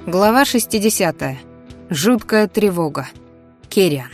Глава 60. Жуткая тревога. Кириан.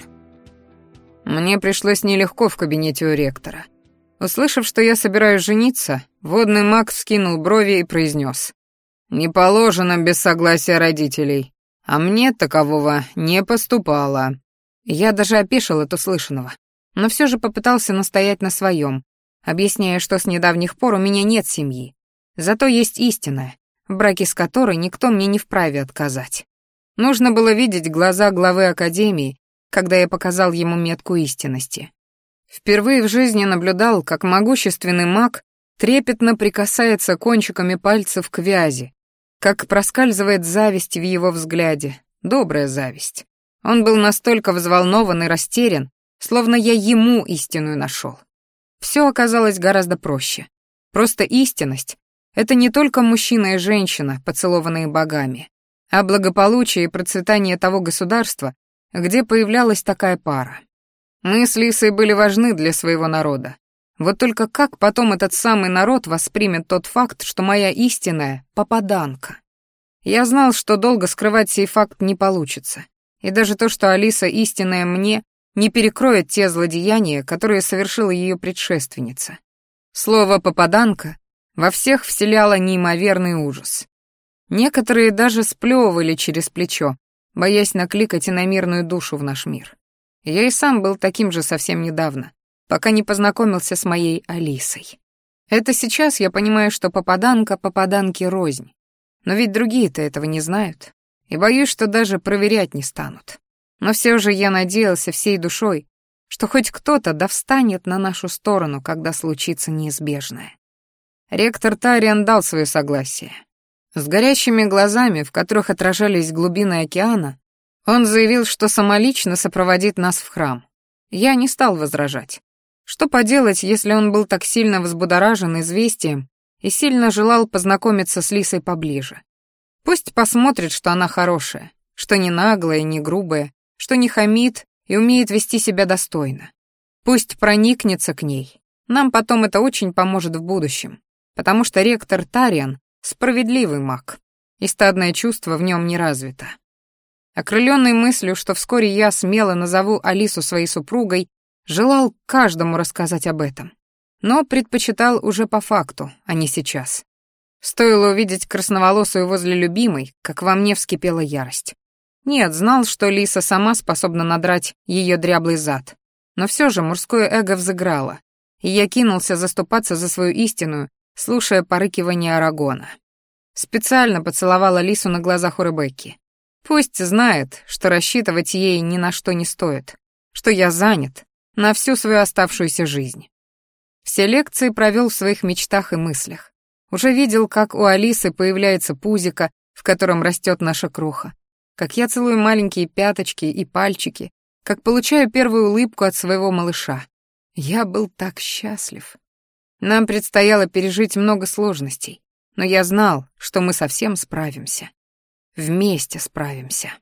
Мне пришлось нелегко в кабинете у ректора. Услышав, что я собираюсь жениться, водный маг вскинул брови и произнес: «Не положено без согласия родителей, а мне такового не поступало». Я даже опешил от услышанного, но все же попытался настоять на своем, объясняя, что с недавних пор у меня нет семьи, зато есть истинная, в браке с которой никто мне не вправе отказать. Нужно было видеть глаза главы академии, когда я показал ему метку истинности. Впервые в жизни наблюдал, как могущественный маг трепетно прикасается кончиками пальцев к вязи, как проскальзывает зависть в его взгляде, добрая зависть. Он был настолько взволнован и растерян, словно я ему истинную нашел. Все оказалось гораздо проще. Просто истинность — это не только мужчина и женщина, поцелованные богами, а благополучие и процветание того государства, где появлялась такая пара. Мы с Лисой были важны для своего народа. Вот только как потом этот самый народ воспримет тот факт, что моя истинная — попаданка? Я знал, что долго скрывать сей факт не получится. И даже то, что Алиса истинная мне, не перекроет те злодеяния, которые совершила ее предшественница. Слово «попаданка» во всех вселяло неимоверный ужас. Некоторые даже сплёвывали через плечо, боясь накликать иномирную душу в наш мир. Я и сам был таким же совсем недавно, пока не познакомился с моей Алисой. Это сейчас я понимаю, что попаданка попаданке рознь. Но ведь другие-то этого не знают, и боюсь, что даже проверять не станут. Но все же я надеялся всей душой, что хоть кто-то да встанет на нашу сторону, когда случится неизбежное. Ректор Тариан дал свое согласие. С горящими глазами, в которых отражались глубины океана, он заявил, что самолично сопроводит нас в храм. Я не стал возражать. Что поделать, если он был так сильно взбудоражен известием и сильно желал познакомиться с Лисой поближе? Пусть посмотрит, что она хорошая, что не наглая, не грубая, что не хамит и умеет вести себя достойно. Пусть проникнется к ней. Нам потом это очень поможет в будущем, потому что ректор Тариан — справедливый маг, и стадное чувство в нем не развито. Окрыленный мыслью, что вскоре я смело назову Алису своей супругой, желал каждому рассказать об этом, но предпочитал уже по факту, а не сейчас. Стоило увидеть красноволосую возле любимой, как во мне вскипела ярость. Нет, знал, что Лиса сама способна надрать ее дряблый зад, но все же мужское эго взыграло, и я кинулся заступаться за свою истинную, слушая порыкивание Арагона. Специально поцеловала Лису на глазах у Ребекки. Пусть знает, что рассчитывать ей ни на что не стоит, что я занят на всю свою оставшуюся жизнь. Все лекции провел в своих мечтах и мыслях. Уже видел, как у Алисы появляется пузико, в котором растет наша кроха, как я целую маленькие пяточки и пальчики, как получаю первую улыбку от своего малыша. Я был так счастлив. Нам предстояло пережить много сложностей, но я знал, что мы совсем справимся. Вместе справимся.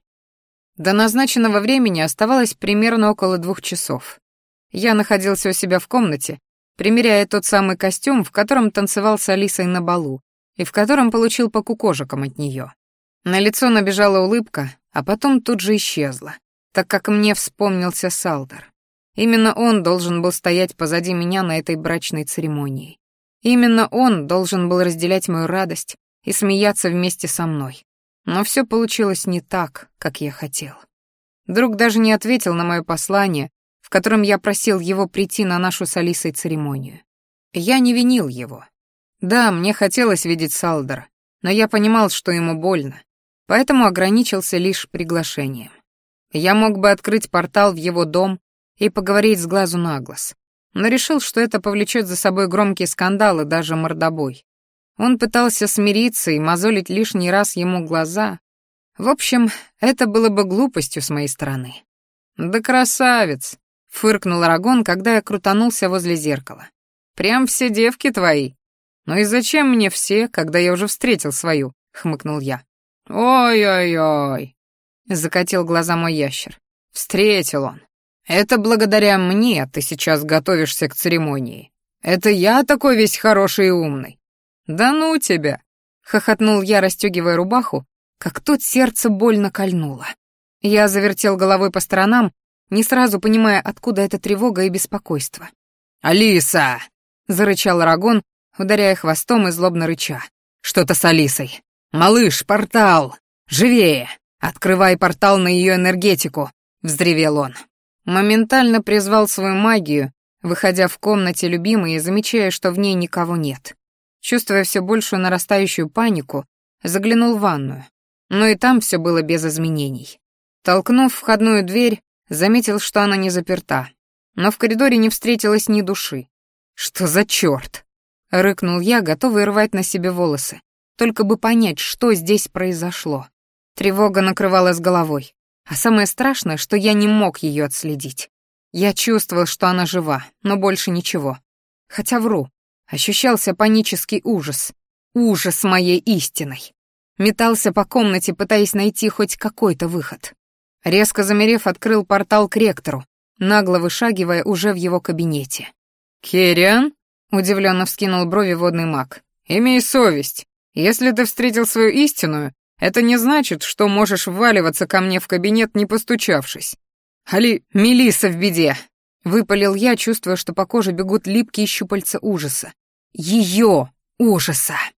До назначенного времени оставалось примерно около 2 часов. Я находился у себя в комнате, примеряя тот самый костюм, в котором танцевал с Алисой на балу, и в котором получил по кукожикам от нее. На лицо набежала улыбка, а потом тут же исчезла, так как мне вспомнился Салдар. Именно он должен был стоять позади меня на этой брачной церемонии. Именно он должен был разделять мою радость и смеяться вместе со мной. Но все получилось не так, как я хотел. Друг даже не ответил на мое послание, в котором я просил его прийти на нашу с Алисой церемонию. Я не винил его. Да, мне хотелось видеть Салдара, но я понимал, что ему больно, поэтому ограничился лишь приглашением. Я мог бы открыть портал в его дом и поговорить с глазу на глаз, но решил, что это повлечет за собой громкие скандалы, даже мордобой. Он пытался смириться и мозолить лишний раз ему глаза. В общем, это было бы глупостью с моей стороны. «Да красавец!» — фыркнул Арагон, когда я крутанулся возле зеркала. «Прям все девки твои. Ну и зачем мне все, когда я уже встретил свою?» — хмыкнул я. «Ой-ой-ой!» — закатил глаза мой ящер. «Встретил он. Это благодаря мне ты сейчас готовишься к церемонии. Это я такой весь хороший и умный». «Да ну тебя!» — хохотнул я, расстегивая рубаху, как тут сердце больно кольнуло. Я завертел головой по сторонам, не сразу понимая, откуда эта тревога и беспокойство. «Алиса!» — зарычал Арагон, ударяя хвостом и злобно рыча. «Что-то с Алисой. Малыш, портал! Живее! Открывай портал на ее энергетику!» — взревел он. Моментально призвал свою магию, выходя в комнате любимой и замечая, что в ней никого нет. Чувствуя все большую нарастающую панику, заглянул в ванную. Но и там все было без изменений. Толкнув входную дверь, заметил, что она не заперта. Но в коридоре не встретилось ни души. «Что за чёрт?» — рыкнул я, готовый рвать на себе волосы. Только бы понять, что здесь произошло. Тревога накрывала с головой. А самое страшное, что я не мог ее отследить. Я чувствовал, что она жива, но больше ничего. Хотя вру. Ощущался панический ужас. Ужас моей истиной. Метался по комнате, пытаясь найти хоть какой-то выход. Резко замерев, открыл портал к ректору, нагло вышагивая уже в его кабинете. «Керриан?» — удивленно вскинул брови водный маг. «Имей совесть. Если ты встретил свою истинную, это не значит, что можешь вваливаться ко мне в кабинет, не постучавшись. Али, Мелисса в беде!» — выпалил я, чувствуя, что по коже бегут липкие щупальца ужаса. Ее ужаса!